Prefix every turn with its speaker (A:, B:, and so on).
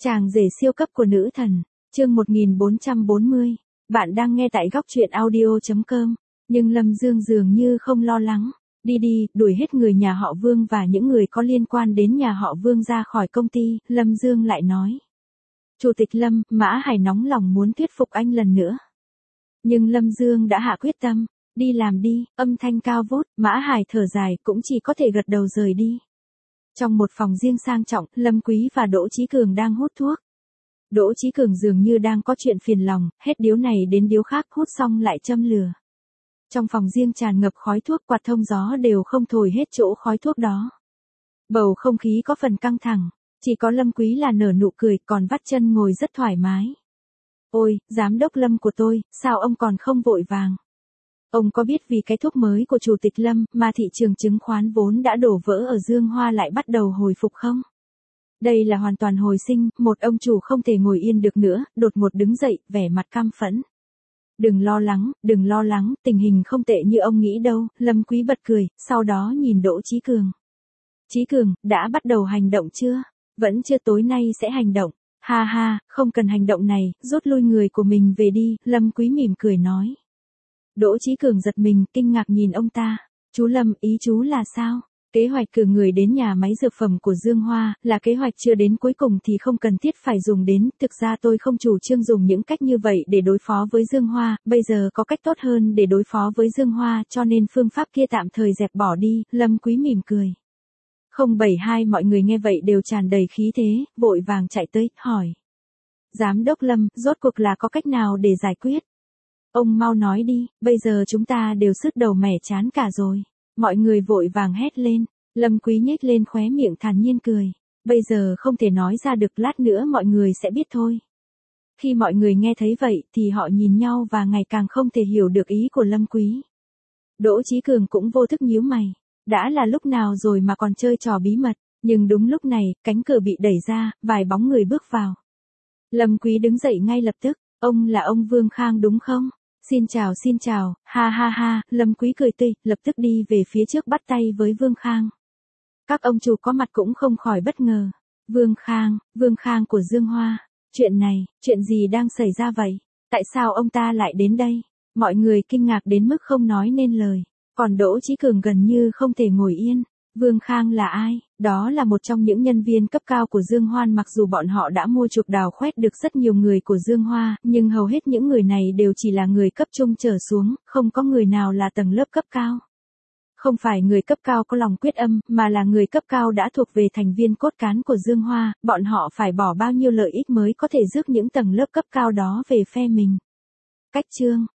A: Chàng rể siêu cấp của nữ thần, chương 1440, bạn đang nghe tại góc truyện audio.com, nhưng Lâm Dương dường như không lo lắng, đi, đuổi hết người nhà họ Vương và những người có liên quan đến nhà họ Vương ra khỏi công ty, Lâm Dương lại nói. Chủ tịch Lâm, Mã Hải nóng lòng muốn thuyết phục anh lần nữa. Nhưng Lâm Dương đã hạ quyết tâm, đi làm đi, âm thanh cao vút, Mã Hải thở dài cũng chỉ có thể gật đầu rời đi. Trong một phòng riêng sang trọng, Lâm Quý và Đỗ Chí Cường đang hút thuốc. Đỗ Chí Cường dường như đang có chuyện phiền lòng, hết điếu này đến điếu khác hút xong lại châm lửa. Trong phòng riêng tràn ngập khói thuốc, quạt thông gió đều không thổi hết chỗ khói thuốc đó. Bầu không khí có phần căng thẳng, chỉ có Lâm Quý là nở nụ cười còn vắt chân ngồi rất thoải mái. Ôi, giám đốc Lâm của tôi, sao ông còn không vội vàng? Ông có biết vì cái thuốc mới của Chủ tịch Lâm mà thị trường chứng khoán vốn đã đổ vỡ ở Dương Hoa lại bắt đầu hồi phục không? Đây là hoàn toàn hồi sinh, một ông chủ không thể ngồi yên được nữa, đột ngột đứng dậy, vẻ mặt căm phẫn. Đừng lo lắng, tình hình không tệ như ông nghĩ đâu, Lâm Quý bật cười, sau đó nhìn Đỗ Chí Cường. Chí Cường, đã bắt đầu hành động chưa? Vẫn chưa, tối nay sẽ hành động. Ha, không cần hành động này, rút lui người của mình về đi, Lâm Quý mỉm cười nói. Đỗ Chí Cường giật mình, kinh ngạc nhìn ông ta. Chú Lâm, ý chú là sao? Kế hoạch cử người đến nhà máy dược phẩm của Dương Hoa, là kế hoạch chưa đến cuối cùng thì không cần thiết phải dùng đến, thực ra tôi không chủ trương dùng những cách như vậy để đối phó với Dương Hoa, bây giờ có cách tốt hơn để đối phó với Dương Hoa cho nên phương pháp kia tạm thời dẹp bỏ đi, Lâm Quý mỉm cười. 072 mọi người nghe vậy đều tràn đầy khí thế, vội vàng chạy tới, hỏi. Giám đốc Lâm, rốt cuộc là có cách nào để giải quyết? Ông mau nói đi, bây giờ chúng ta đều sứt đầu mẻ chán cả rồi. Mọi người vội vàng hét lên, Lâm Quý nhếch lên khóe miệng thản nhiên cười. Bây giờ không thể nói ra được, lát nữa mọi người sẽ biết thôi. Khi mọi người nghe thấy vậy thì họ nhìn nhau và ngày càng không thể hiểu được ý của Lâm Quý. Đỗ Chí Cường cũng vô thức nhíu mày. Đã là lúc nào rồi mà còn chơi trò bí mật, nhưng đúng lúc này, cánh cửa bị đẩy ra, vài bóng người bước vào. Lâm Quý đứng dậy ngay lập tức, ông là ông Vương Khang đúng không? Xin chào, ha, Lâm Quý cười tươi, lập tức đi về phía trước bắt tay với Vương Khang. Các ông chủ có mặt cũng không khỏi bất ngờ. Vương Khang của Dương Hoa, chuyện gì đang xảy ra vậy? Tại sao ông ta lại đến đây? Mọi người kinh ngạc đến mức không nói nên lời. Còn Đỗ Chí Cường gần như không thể ngồi yên. Vương Khang là ai? Đó là một trong những nhân viên cấp cao của Dương Hoan, mặc dù bọn họ đã mua chuộc đào khoét được rất nhiều người của Dương Hoa, nhưng hầu hết những người này đều chỉ là người cấp trung trở xuống, không có người nào là tầng lớp cấp cao. Không phải người cấp cao có lòng quyết âm, mà là người cấp cao đã thuộc về thành viên cốt cán của Dương Hoa, bọn họ phải bỏ bao nhiêu lợi ích mới có thể rước những tầng lớp cấp cao đó về phe mình. Cách chương,